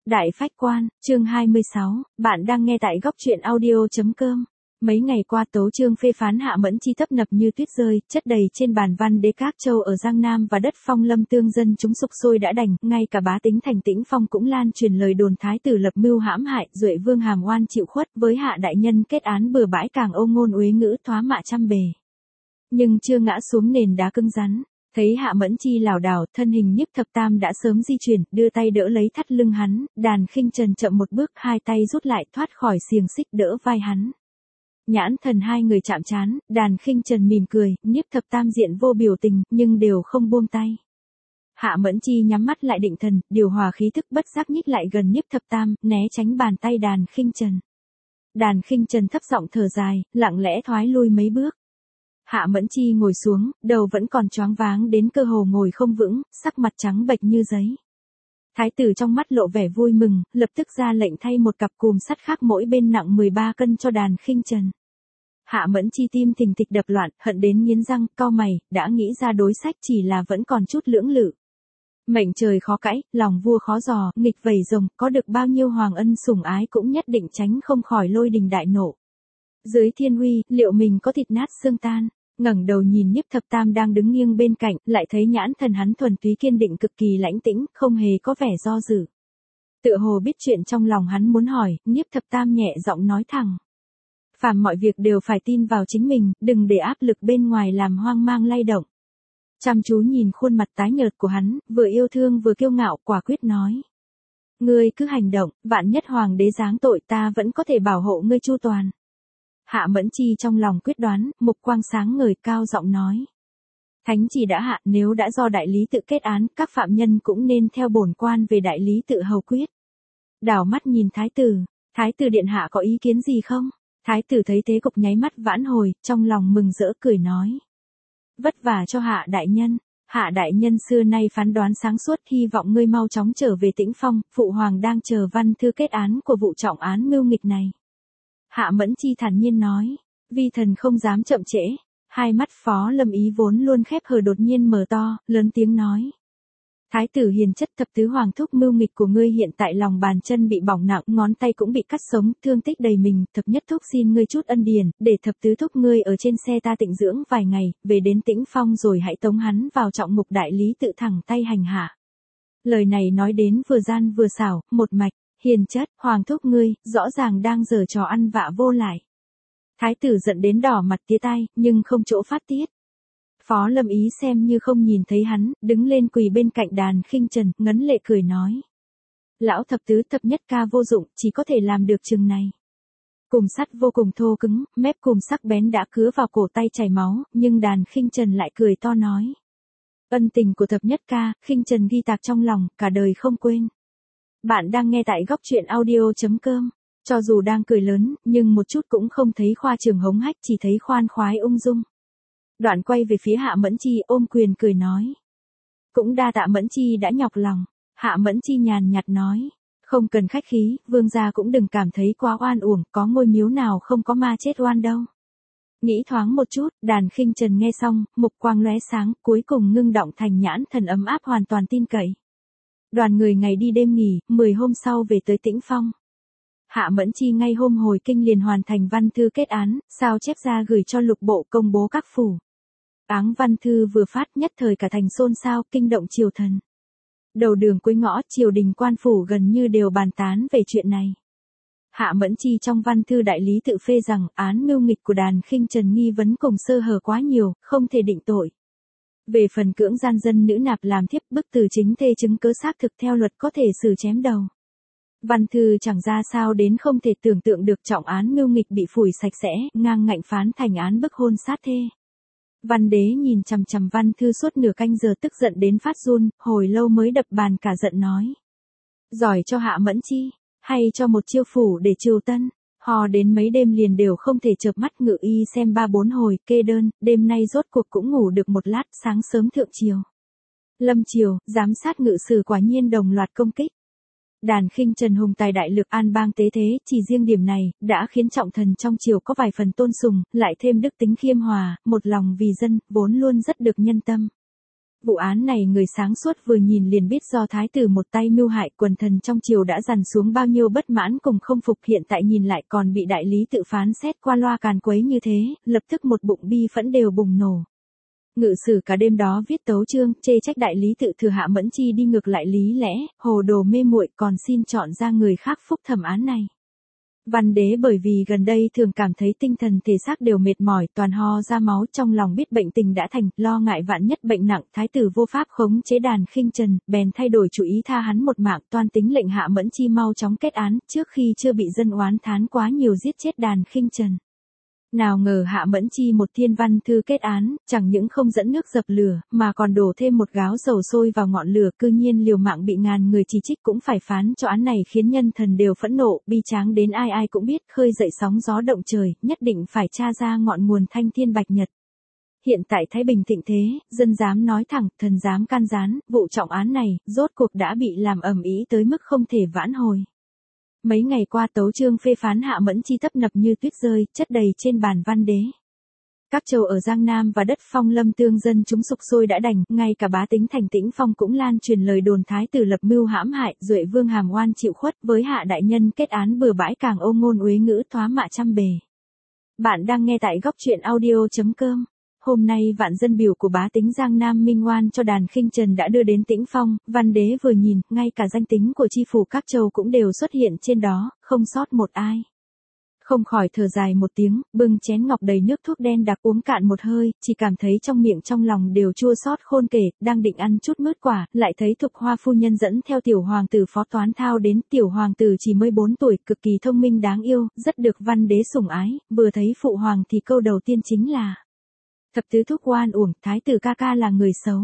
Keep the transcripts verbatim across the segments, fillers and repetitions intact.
Đại Phách Quan, chương hai mươi sáu, bạn đang nghe tại góc truyện audio.com. Mấy ngày qua tấu chương phê phán Hạ Mẫn Chi tấp nập như tuyết rơi, chất đầy trên bàn văn đế các châu ở Giang Nam và đất Phong Lâm tương dân chúng sục sôi đã đành, ngay cả bá tính thành Tĩnh Phong cũng lan truyền lời đồn thái tử lập mưu hãm hại, Duệ Vương hàm oan chịu khuất, với Hạ đại nhân kết án bừa bãi càng âu ngôn uế ngữ thoá mạ trăm bề. Nhưng chưa ngã xuống nền đá cứng rắn. Thấy Hạ Mẫn Chi lảo đảo, thân hình Nhiếp Thập Tam đã sớm di chuyển, đưa tay đỡ lấy thắt lưng hắn, Đàn Khinh Trần chậm một bước, hai tay rút lại thoát khỏi xiềng xích đỡ vai hắn. Nhãn thần hai người chạm trán, Đàn Khinh Trần mỉm cười, Nhiếp Thập Tam diện vô biểu tình, nhưng đều không buông tay. Hạ Mẫn Chi nhắm mắt lại định thần, điều hòa khí thức bất giác nhích lại gần Nhiếp Thập Tam, né tránh bàn tay Đàn Khinh Trần. Đàn Khinh Trần thấp giọng thở dài, lặng lẽ thoái lui mấy bước. Hạ Mẫn Chi ngồi xuống, đầu vẫn còn choáng váng đến cơ hồ ngồi không vững, sắc mặt trắng bệch như giấy. Thái tử trong mắt lộ vẻ vui mừng, lập tức ra lệnh thay một cặp cùm sắt khác mỗi bên nặng mười ba cân cho Đàn Khinh Trần. Hạ Mẫn Chi tim thình thịch đập loạn, hận đến nghiến răng, cau mày, đã nghĩ ra đối sách chỉ là vẫn còn chút lưỡng lự. Mệnh trời khó cãi, lòng vua khó dò, nghịch vẩy rồng, có được bao nhiêu hoàng ân sủng ái cũng nhất định tránh không khỏi lôi đình đại nộ. Dưới thiên uy, liệu mình có thịt nát xương tan? Ngẩng đầu nhìn Nhiếp Thập Tam đang đứng nghiêng bên cạnh, lại thấy nhãn thần hắn thuần túy kiên định cực kỳ lãnh tĩnh, không hề có vẻ do dự. Tựa hồ biết chuyện trong lòng hắn muốn hỏi, Nhiếp Thập Tam nhẹ giọng nói thẳng. Phàm mọi việc đều phải tin vào chính mình, đừng để áp lực bên ngoài làm hoang mang lay động. Chăm chú nhìn khuôn mặt tái nhợt của hắn, vừa yêu thương vừa kiêu ngạo, quả quyết nói. Ngươi cứ hành động, vạn nhất hoàng đế giáng tội ta vẫn có thể bảo hộ ngươi chu toàn. Hạ Mẫn Chi trong lòng quyết đoán, mục quang sáng ngời cao giọng nói. Thánh chỉ đã hạ, nếu đã do đại lý tự kết án, các phạm nhân cũng nên theo bổn quan về đại lý tự hầu quyết. Đảo mắt nhìn thái tử, thái tử điện hạ có ý kiến gì không? Thái tử thấy thế cục nháy mắt vãn hồi, trong lòng mừng rỡ cười nói. Vất vả cho Hạ đại nhân, Hạ đại nhân xưa nay phán đoán sáng suốt, hy vọng ngươi mau chóng trở về Tĩnh Phong, phụ hoàng đang chờ văn thư kết án của vụ trọng án mưu nghịch này. Hạ Mẫn Chi thản nhiên nói, vi thần không dám chậm trễ. Hai mắt Phó Lâm Ý vốn luôn khép hờ đột nhiên mở to, lớn tiếng nói. Thái tử hiền chất, thập tứ hoàng thúc mưu nghịch của ngươi hiện tại lòng bàn chân bị bỏng nặng, ngón tay cũng bị cắt sống, thương tích đầy mình, thập nhất thúc xin ngươi chút ân điển, để thập tứ thúc ngươi ở trên xe ta tịnh dưỡng vài ngày, về đến Tĩnh Phong rồi hãy tống hắn vào trọng mục đại lý tự thẳng tay hành hạ. Lời này nói đến vừa gian vừa xảo, một mạch. Hiền chất, hoàng thúc ngươi, rõ ràng đang giở trò ăn vạ vô lại. Thái tử giận đến đỏ mặt tía tai, nhưng không chỗ phát tiết. Phó Lâm Ý xem như không nhìn thấy hắn, đứng lên quỳ bên cạnh Đàn Khinh Trần, ngấn lệ cười nói. Lão thập tứ thập nhất ca vô dụng, chỉ có thể làm được chừng này. Cùm sắt vô cùng thô cứng, mép cùm sắc bén đã cứa vào cổ tay chảy máu, nhưng Đàn Khinh Trần lại cười to nói. Ân tình của thập nhất ca, Khinh Trần ghi tạc trong lòng, cả đời không quên. Bạn đang nghe tại góc truyện audio.com. Cho dù đang cười lớn, nhưng một chút cũng không thấy khoa trường hống hách, chỉ thấy khoan khoái ung dung. Đoạn quay về phía Hạ Mẫn Chi ôm quyền cười nói. Cũng đa tạ Mẫn Chi đã nhọc lòng. Hạ Mẫn Chi nhàn nhạt nói. Không cần khách khí, vương gia cũng đừng cảm thấy quá oan uổng, có ngôi miếu nào không có ma chết oan đâu. Nghĩ thoáng một chút, Đàn Khinh Trần nghe xong, mục quang lóe sáng, cuối cùng ngưng động thành nhãn thần ấm áp hoàn toàn tin cậy. Đoàn người ngày đi đêm nghỉ, mười hôm sau về tới Tĩnh Phong. Hạ Mẫn Chi ngay hôm hồi kinh liền hoàn thành văn thư kết án, sao chép ra gửi cho lục bộ công bố các phủ. Áng văn thư vừa phát nhất thời cả thành xôn xao, kinh động triều thần. Đầu đường cuối ngõ, triều đình quan phủ gần như đều bàn tán về chuyện này. Hạ Mẫn Chi trong văn thư đại lý tự phê rằng án mưu nghịch của Đàn Khinh Trần nghi vấn cùng sơ hở quá nhiều, không thể định tội. Về phần cưỡng gian dân nữ nạp làm thiếp, bức từ chính thê chứng cớ xác thực theo luật có thể xử chém đầu. Văn thư chẳng ra sao đến không thể tưởng tượng được trọng án mưu nghịch bị phủi sạch sẽ, ngang ngạnh phán thành án bức hôn sát thê. Văn đế nhìn chằm chằm văn thư suốt nửa canh giờ tức giận đến phát run, hồi lâu mới đập bàn cả giận nói. Giỏi cho Hạ Mẫn Chi, hay cho một chiêu phủ để trừ tân. Hò đến mấy đêm liền đều không thể chợp mắt, ngự y xem ba bốn hồi, kê đơn, đêm nay rốt cuộc cũng ngủ được một lát, sáng sớm thượng triều. Lâm triều, giám sát ngự sử quả nhiên đồng loạt công kích. Đàn Khinh Trần hùng tài đại lực an bang tế thế, chỉ riêng điểm này, đã khiến trọng thần trong triều có vài phần tôn sùng, lại thêm đức tính khiêm hòa, một lòng vì dân, vốn luôn rất được nhân tâm. Vụ án này người sáng suốt vừa nhìn liền biết do thái tử một tay mưu hại, quần thần trong triều đã dằn xuống bao nhiêu bất mãn cùng không phục, hiện tại nhìn lại còn bị đại lý tự phán xét qua loa càn quấy như thế, lập tức một bụng bi phẫn đều bùng nổ. Ngự sử cả đêm đó viết tấu chương, chê trách đại lý tự thừa Hạ Mẫn Chi đi ngược lại lý lẽ, hồ đồ mê muội, còn xin chọn ra người khác phúc thẩm án này. Văn đế bởi vì gần đây thường cảm thấy tinh thần thể xác đều mệt mỏi, toàn ho ra máu, trong lòng biết bệnh tình đã thành, lo ngại vạn nhất bệnh nặng, thái tử vô pháp khống chế Đàn Khinh Trần, bèn thay đổi chủ ý tha hắn một mạng, toan tính lệnh Hạ Mẫn Chi mau chóng kết án, trước khi chưa bị dân oán thán quá nhiều giết chết Đàn Khinh Trần. Nào ngờ Hạ Mẫn Chi một thiên văn thư kết án, chẳng những không dẫn nước dập lửa, mà còn đổ thêm một gáo dầu sôi vào ngọn lửa, cư nhiên liều mạng bị ngàn người chỉ trích cũng phải phán cho án này, khiến nhân thần đều phẫn nộ, bi tráng đến ai ai cũng biết, khơi dậy sóng gió động trời, nhất định phải tra ra ngọn nguồn thanh thiên bạch nhật. Hiện tại Thái Bình thịnh thế, dân dám nói thẳng, thần dám can gián, vụ trọng án này, rốt cuộc đã bị làm ầm ĩ tới mức không thể vãn hồi. Mấy ngày qua tấu chương phê phán Hạ Mẫn Chi tấp nập như tuyết rơi, chất đầy trên bàn văn đế. Các châu ở Giang Nam và đất Phong Lâm tương dân chúng sục sôi đã đành, ngay cả bá tính thành Tĩnh Phong cũng lan truyền lời đồn thái tử lập mưu hãm hại, Duệ Vương hàm oan chịu khuất, với Hạ đại nhân kết án bừa bãi, càng ô ngôn uế ngữ thoá mạ trăm bề. Bạn đang nghe tại góc truyện audio chấm com. Hôm nay vạn dân biểu của bá tính Giang Nam minh oan cho Đàn Khinh Trần đã đưa đến Tĩnh Phong, văn đế vừa nhìn, ngay cả danh tính của chi phủ các châu cũng đều xuất hiện trên đó, không sót một ai. Không khỏi thở dài một tiếng, bưng chén ngọc đầy nước thuốc đen đặc uống cạn một hơi, chỉ cảm thấy trong miệng trong lòng đều chua xót khôn kể, đang định ăn chút mứt quả, lại thấy Thục Hoa phu nhân dẫn theo tiểu hoàng tử Phó Toán Thao đến, tiểu hoàng tử chỉ mới bốn tuổi, cực kỳ thông minh đáng yêu, rất được văn đế sủng ái, vừa thấy phụ hoàng thì câu đầu tiên chính là: thập tứ thúc oan uổng, thái tử ca ca là người xấu.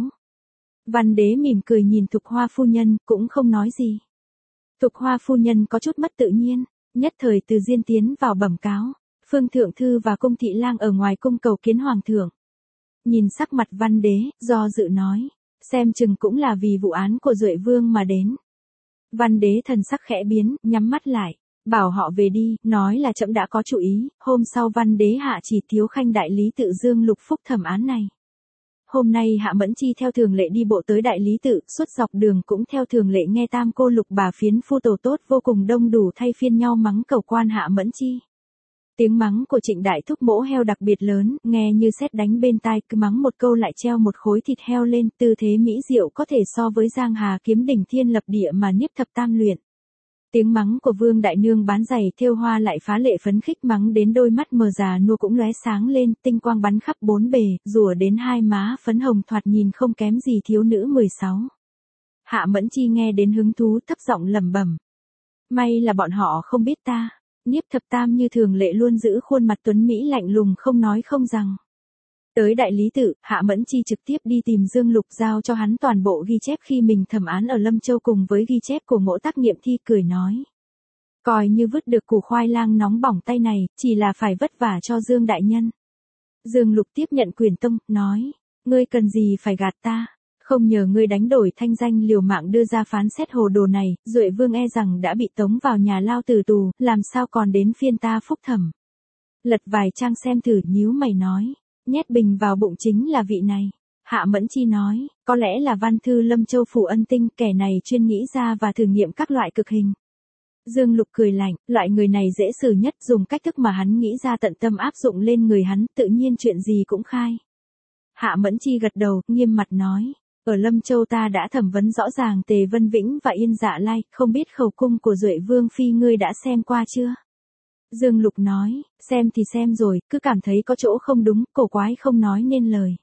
Văn đế mỉm cười nhìn Thục Hoa phu nhân, cũng không nói gì. Thục Hoa phu nhân có chút mất tự nhiên, nhất thời từ diên tiến vào bẩm cáo, Phương Thượng Thư và Cung Thị Lang ở ngoài cung cầu kiến hoàng thượng. Nhìn sắc mặt văn đế, do dự nói, xem chừng cũng là vì vụ án của Duệ Vương mà đến. Văn đế thần sắc khẽ biến, nhắm mắt lại, bảo họ về đi, nói là trẫm đã có chủ ý. Hôm sau văn đế hạ chỉ Thiếu Khanh đại lý tự Dương Lục phúc thẩm án này. Hôm nay Hạ Mẫn Chi theo thường lệ đi bộ tới đại lý tự, suốt dọc đường cũng theo thường lệ nghe tam cô lục bà phiến phu tổ tốt vô cùng đông đủ thay phiên nhau mắng cầu quan Hạ Mẫn Chi. Tiếng mắng của Trịnh Đại Thúc mỗ heo đặc biệt lớn, nghe như sét đánh bên tai, cứ mắng một câu lại treo một khối thịt heo lên, tư thế mỹ diệu có thể so với Giang Hà kiếm đỉnh thiên lập địa mà Niếp Thập Tam luyện. Tiếng mắng của Vương Đại Nương bán giày thêu hoa lại phá lệ phấn khích, mắng đến đôi mắt mờ già nua cũng lóe sáng lên, tinh quang bắn khắp bốn bề, rùa đến hai má phấn hồng thoạt nhìn không kém gì thiếu nữ mười sáu. Hạ Mẫn Chi nghe đến hứng thú, thấp giọng lẩm bẩm: may là bọn họ không biết ta. Niếp Thập Tam như thường lệ luôn giữ khuôn mặt tuấn mỹ lạnh lùng, không nói không rằng. Tới đại lý tự, Hạ Mẫn Chi trực tiếp đi tìm Dương Lục, giao cho hắn toàn bộ ghi chép khi mình thẩm án ở Lâm Châu cùng với ghi chép của mỗ tác nghiệm thi, cười nói: coi như vứt được củ khoai lang nóng bỏng tay này, chỉ là phải vất vả cho Dương đại nhân. Dương Lục tiếp nhận quyền tông, nói: ngươi cần gì phải gạt ta, không nhờ ngươi đánh đổi thanh danh liều mạng đưa ra phán xét hồ đồ này, Duệ Vương e rằng đã bị tống vào nhà lao tử tù, làm sao còn đến phiên ta phúc thẩm. Lật vài trang xem thử, nhíu mày nói: nhét bình vào bụng chính là vị này. Hạ Mẫn Chi nói: có lẽ là văn thư Lâm Châu phủ ân tinh, kẻ này chuyên nghĩ ra và thử nghiệm các loại cực hình. Dương Lục cười lạnh, loại người này dễ xử nhất, dùng cách thức mà hắn nghĩ ra tận tâm áp dụng lên người hắn, tự nhiên chuyện gì cũng khai. Hạ Mẫn Chi gật đầu, nghiêm mặt nói: ở Lâm Châu ta đã thẩm vấn rõ ràng Tề Vân Vĩnh và Yên Dạ Lai, không biết khẩu cung của Duệ Vương phi ngươi đã xem qua chưa? Dương Lục nói: xem thì xem rồi, cứ cảm thấy có chỗ không đúng, cổ quái không nói nên lời.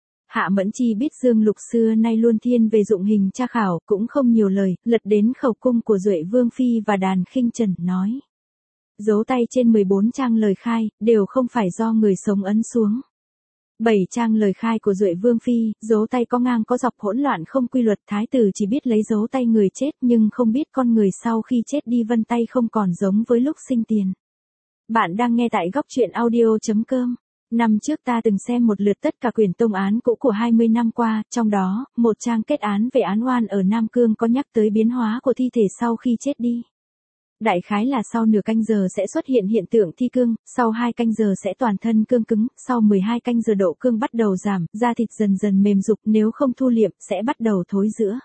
Hạ Mẫn Chi biết Dương Lục xưa nay luôn thiên về dụng hình tra khảo, cũng không nhiều lời, lật đến khẩu cung của Duệ Vương phi và Đàn Khinh Trần, nói: dấu tay trên mười bốn trang lời khai, đều không phải do người sống ấn xuống. bảy trang lời khai của Duệ Vương phi, dấu tay có ngang có dọc, hỗn loạn không quy luật, thái tử chỉ biết lấy dấu tay người chết nhưng không biết con người sau khi chết đi vân tay không còn giống với lúc sinh tiền. Bạn đang nghe tại góc truyện audio chấm com. Năm trước ta từng xem một lượt tất cả quyển tông án cũ của hai mươi năm qua, trong đó, một trang kết án về án oan ở Nam Cương có nhắc tới biến hóa của thi thể sau khi chết đi. Đại khái là sau nửa canh giờ sẽ xuất hiện hiện tượng thi cương, sau hai canh giờ sẽ toàn thân cương cứng, sau mười hai canh giờ độ cương bắt đầu giảm, da thịt dần dần mềm rục, nếu không thu liệm sẽ bắt đầu thối rữa.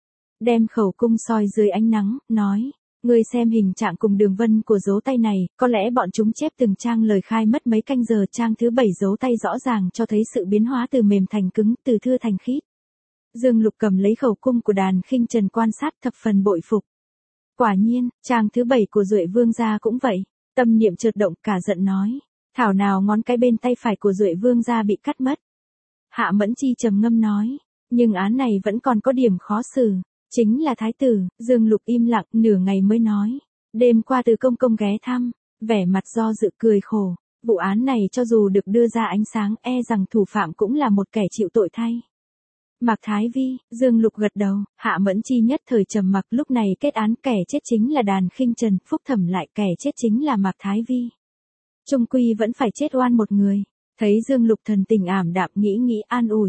Đem khẩu cung soi dưới ánh nắng, nói, ngươi xem hình trạng cùng đường vân của dấu tay này, có lẽ bọn chúng chép từng trang lời khai mất mấy canh giờ, trang thứ bảy dấu tay rõ ràng cho thấy sự biến hóa từ mềm thành cứng, từ thưa thành khít. Dương Lục cầm lấy khẩu cung của Đàn Khinh Trần quan sát thập phần bội phục. Quả nhiên, trang thứ bảy của Duệ Vương gia cũng vậy. Tâm niệm chợt động, cả giận nói, thảo nào ngón cái bên tay phải của Duệ Vương gia bị cắt mất. Hạ Mẫn Chi trầm ngâm nói, nhưng án này vẫn còn có điểm khó xử, chính là thái tử. Dương Lục im lặng nửa ngày mới nói, đêm qua Từ công công ghé thăm, vẻ mặt do dự cười khổ, vụ án này cho dù được đưa ra ánh sáng, e rằng thủ phạm cũng là một kẻ chịu tội thay. Mạc Thái Vi. Dương Lục gật đầu. Hạ Mẫn Chi nhất thời trầm mặc, lúc này kết án kẻ chết chính là Đàn Khinh Trần, phúc thẩm lại kẻ chết chính là Mạc Thái Vi. Trung quy vẫn phải chết oan một người. Thấy Dương Lục thần tình ảm đạm, nghĩ nghĩ an ủi.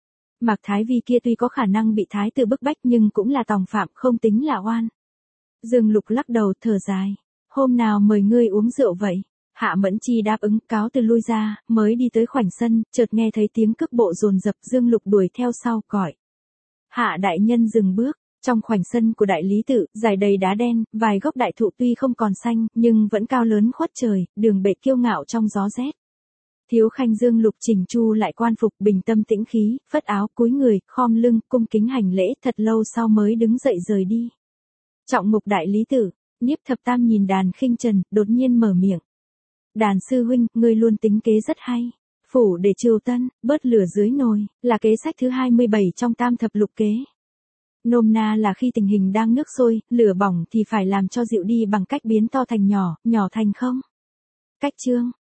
Mạc Thái Vi kia tuy có khả năng bị thái tử bức bách nhưng cũng là tòng phạm, không tính là oan. Dương Lục lắc đầu thở dài. Hôm nào mời ngươi uống rượu vậy? Hạ Mẫn Chi đáp ứng, cáo từ lui ra, mới đi tới khoảnh sân, chợt nghe thấy tiếng cước bộ dồn dập, Dương Lục đuổi theo sau, gọi. Hạ đại nhân dừng bước, trong khoảnh sân của đại lý tự, dải đầy đá đen, vài gốc đại thụ tuy không còn xanh, nhưng vẫn cao lớn khuất trời, đường bệ kiêu ngạo trong gió rét. Thiếu khanh Dương Lục chỉnh chu lại quan phục, bình tâm tĩnh khí, phất áo, cúi người, khom lưng, cung kính hành lễ, thật lâu sau mới đứng dậy rời đi. Trọng mục đại lý tự, Niếp Thập Tam nhìn Đàn Khinh Trần, đột nhiên mở miệng. Đàn sư huynh, ngươi luôn tính kế rất hay. Phủ để triều tân, bớt lửa dưới nồi, là kế sách thứ hai mươi bảy trong tam thập lục kế. Nôm na là khi tình hình đang nước sôi, lửa bỏng thì phải làm cho dịu đi bằng cách biến to thành nhỏ, nhỏ thành không. Cách chương.